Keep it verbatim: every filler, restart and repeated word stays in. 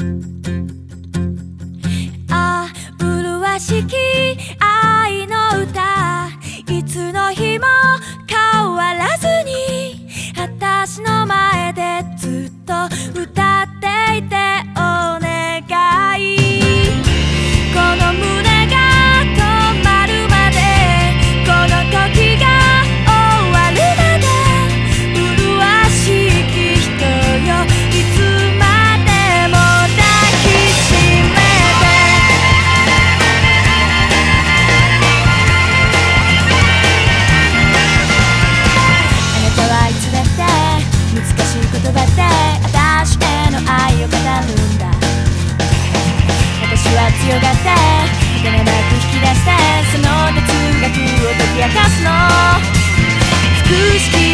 ああ麗しき愛の歌、いつの日も変わらずに私の前でずっと歌っていてお願い。この胸が止まるまで、この時が終わるまで、麗しき人よ、いつまでも抱きしめて。あなたはいつだって難しい言葉で私への愛を語るんだ。私は強がって儚く引き出して、その哲学を解き明かすの。腹式